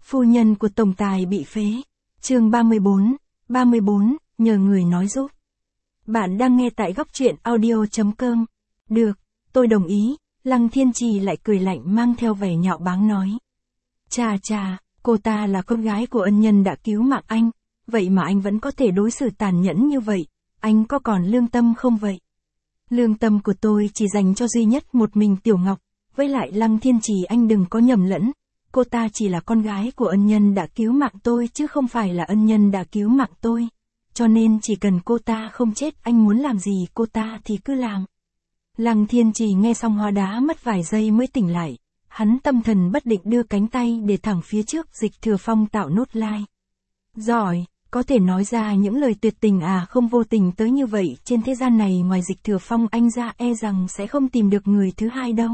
Phu nhân của tổng tài bị phế. Chương 34, nhờ người nói giúp. Bạn đang nghe tại góc truyện audio.com. Được, tôi đồng ý. Lăng Thiên Trì lại cười lạnh mang theo vẻ nhạo báng nói. Chà, cô ta là con gái của ân nhân đã cứu mạng anh, vậy mà anh vẫn có thể đối xử tàn nhẫn như vậy, anh có còn lương tâm không vậy? Lương tâm của tôi chỉ dành cho duy nhất một mình Tiểu Ngọc, với lại Lăng Thiên Trì anh đừng có nhầm lẫn, cô ta chỉ là con gái của ân nhân đã cứu mạng tôi chứ không phải là ân nhân đã cứu mạng tôi, cho nên chỉ cần cô ta không chết anh muốn làm gì cô ta thì cứ làm. Lăng Thiên Trì nghe xong hóa đá mất vài giây mới tỉnh lại, hắn tâm thần bất định đưa cánh tay để thẳng phía trước Dịch Thừa Phong tạo nốt like. Giỏi, có thể nói ra những lời tuyệt tình không vô tình tới như vậy trên thế gian này ngoài Dịch Thừa Phong anh ra e rằng sẽ không tìm được người thứ hai đâu.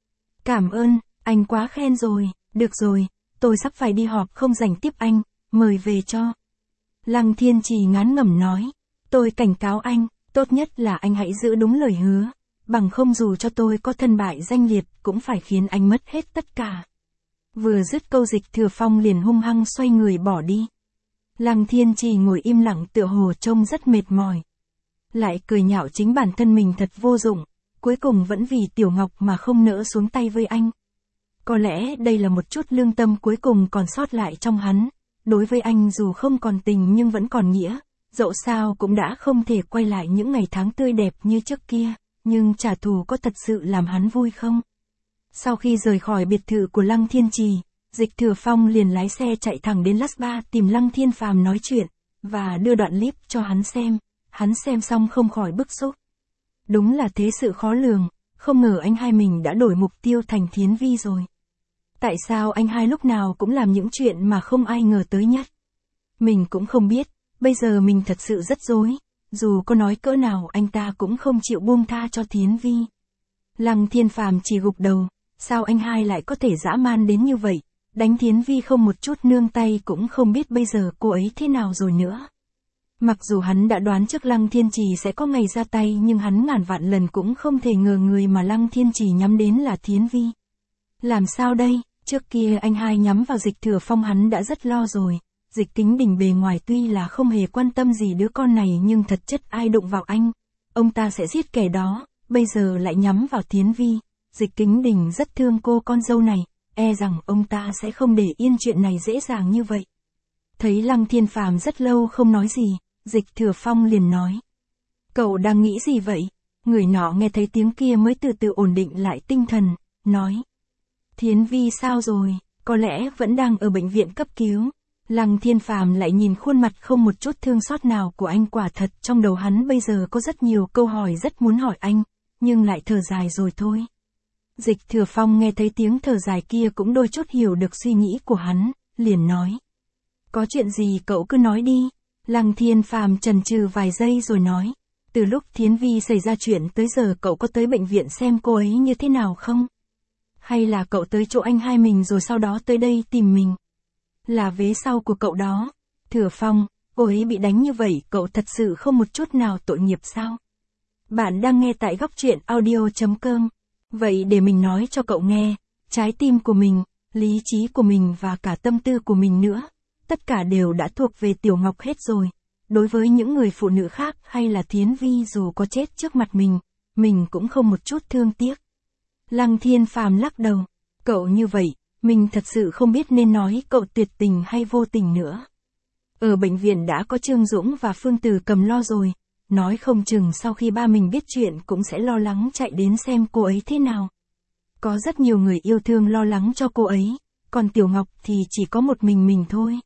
Cảm ơn, anh quá khen rồi, được rồi, tôi sắp phải đi họp không rảnh tiếp anh, mời về cho. Lăng Thiên Trì ngán ngẩm nói, tôi cảnh cáo anh, tốt nhất là anh hãy giữ đúng lời hứa, bằng không dù cho tôi có thân bại danh liệt cũng phải khiến anh mất hết tất cả. Vừa dứt câu Dịch Thừa Phong liền hung hăng xoay người bỏ đi. Lăng Thiên Trì ngồi im lặng tựa hồ trông rất mệt mỏi. Lại cười nhạo chính bản thân mình thật vô dụng, cuối cùng vẫn vì Tiểu Ngọc mà không nỡ xuống tay với anh. Có lẽ đây là một chút lương tâm cuối cùng còn sót lại trong hắn, đối với anh dù không còn tình nhưng vẫn còn nghĩa, dẫu sao cũng đã không thể quay lại những ngày tháng tươi đẹp như trước kia, nhưng trả thù có thật sự làm hắn vui không? Sau khi rời khỏi biệt thự của Lăng Thiên Trì, Dịch Thừa Phong liền lái xe chạy thẳng đến Las Ba tìm Lăng Thiên Phàm nói chuyện, và đưa đoạn clip cho hắn xem xong không khỏi bức xúc. Đúng là thế sự khó lường, không ngờ anh hai mình đã đổi mục tiêu thành Thiến Vi rồi. Tại sao anh hai lúc nào cũng làm những chuyện mà không ai ngờ tới nhất? Mình cũng không biết, bây giờ mình thật sự rất rối, dù có nói cỡ nào anh ta cũng không chịu buông tha cho Thiến Vi. Lăng Thiên Phàm chỉ gục đầu, sao anh hai lại có thể dã man đến như vậy, đánh Thiến Vi không một chút nương tay cũng không biết bây giờ cô ấy thế nào rồi nữa. Mặc dù hắn đã đoán trước Lăng Thiên Trì sẽ có ngày ra tay nhưng hắn ngàn vạn lần cũng không thể ngờ người mà Lăng Thiên Trì nhắm đến là Thiến Vi. Làm sao đây, trước kia anh hai nhắm vào Dịch Thừa Phong hắn đã rất lo rồi, Dịch Kính Đình bề ngoài tuy là không hề quan tâm gì đứa con này nhưng thật chất ai đụng vào anh, ông ta sẽ giết kẻ đó, bây giờ lại nhắm vào Thiến Vi, Dịch Kính Đình rất thương cô con dâu này, e rằng ông ta sẽ không để yên chuyện này dễ dàng như vậy. Thấy Lăng Thiên Phàm rất lâu không nói gì, Dịch Thừa Phong liền nói. Cậu đang nghĩ gì vậy? Người nọ nghe thấy tiếng kia mới từ từ ổn định lại tinh thần, nói. Thiến Vi sao rồi, có lẽ vẫn đang ở bệnh viện cấp cứu. Lăng Thiên Phàm lại nhìn khuôn mặt không một chút thương xót nào của anh, quả thật trong đầu hắn bây giờ có rất nhiều câu hỏi rất muốn hỏi anh, nhưng lại thở dài rồi thôi. Dịch Thừa Phong nghe thấy tiếng thở dài kia cũng đôi chút hiểu được suy nghĩ của hắn, liền nói. Có chuyện gì cậu cứ nói đi. Lăng Thiên Phàm chần chừ vài giây rồi nói. Từ lúc Thiến Vi xảy ra chuyện tới giờ cậu có tới bệnh viện xem cô ấy như thế nào không? Hay là cậu tới chỗ anh hai mình rồi sau đó tới đây tìm mình? Là vế sau của cậu đó. Thừa Phong, cô ấy bị đánh như vậy cậu thật sự không một chút nào tội nghiệp sao? Bạn đang nghe tại góc truyện audio.com. Vậy để mình nói cho cậu nghe, trái tim của mình, lý trí của mình và cả tâm tư của mình nữa, tất cả đều đã thuộc về Tiểu Ngọc hết rồi. Đối với những người phụ nữ khác hay là Thiến Vi dù có chết trước mặt mình cũng không một chút thương tiếc. Lăng Thiên Phàm lắc đầu, cậu như vậy, mình thật sự không biết nên nói cậu tuyệt tình hay vô tình nữa. Ở bệnh viện đã có Trương Dũng và Phương Từ cầm lo rồi, nói không chừng sau khi ba mình biết chuyện cũng sẽ lo lắng chạy đến xem cô ấy thế nào. Có rất nhiều người yêu thương lo lắng cho cô ấy, còn Tiểu Ngọc thì chỉ có một mình thôi.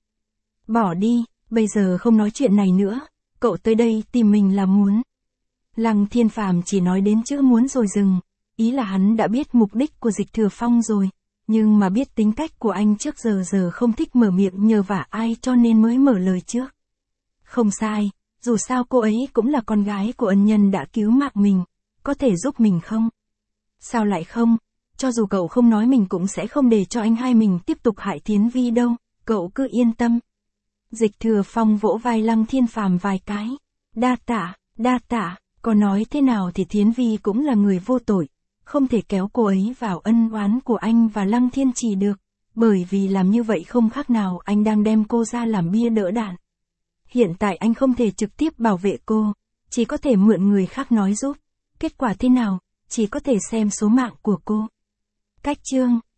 Bỏ đi, bây giờ không nói chuyện này nữa, cậu tới đây tìm mình là muốn. Lăng Thiên Phàm chỉ nói đến chữ muốn rồi dừng, ý là hắn đã biết mục đích của Dịch Thừa Phong rồi, nhưng mà biết tính cách của anh trước giờ không thích mở miệng nhờ vả ai cho nên mới mở lời trước. Không sai, dù sao cô ấy cũng là con gái của ân nhân đã cứu mạng mình, có thể giúp mình không? Sao lại không, cho dù cậu không nói mình cũng sẽ không để cho anh hai mình tiếp tục hại Thiến Vi đâu, cậu cứ yên tâm. Dịch Thừa Phong vỗ vai Lăng Thiên Phàm vài cái. Đa tạ, có nói thế nào thì Thiến Vi cũng là người vô tội, không thể kéo cô ấy vào ân oán của anh và Lăng Thiên Trì được, Bởi vì làm như vậy không khác nào anh đang đem cô ra làm bia đỡ đạn. Hiện tại anh không thể trực tiếp bảo vệ cô, chỉ có thể mượn người khác nói giúp. Kết quả thế nào, chỉ có thể xem số mạng của cô. Cách chương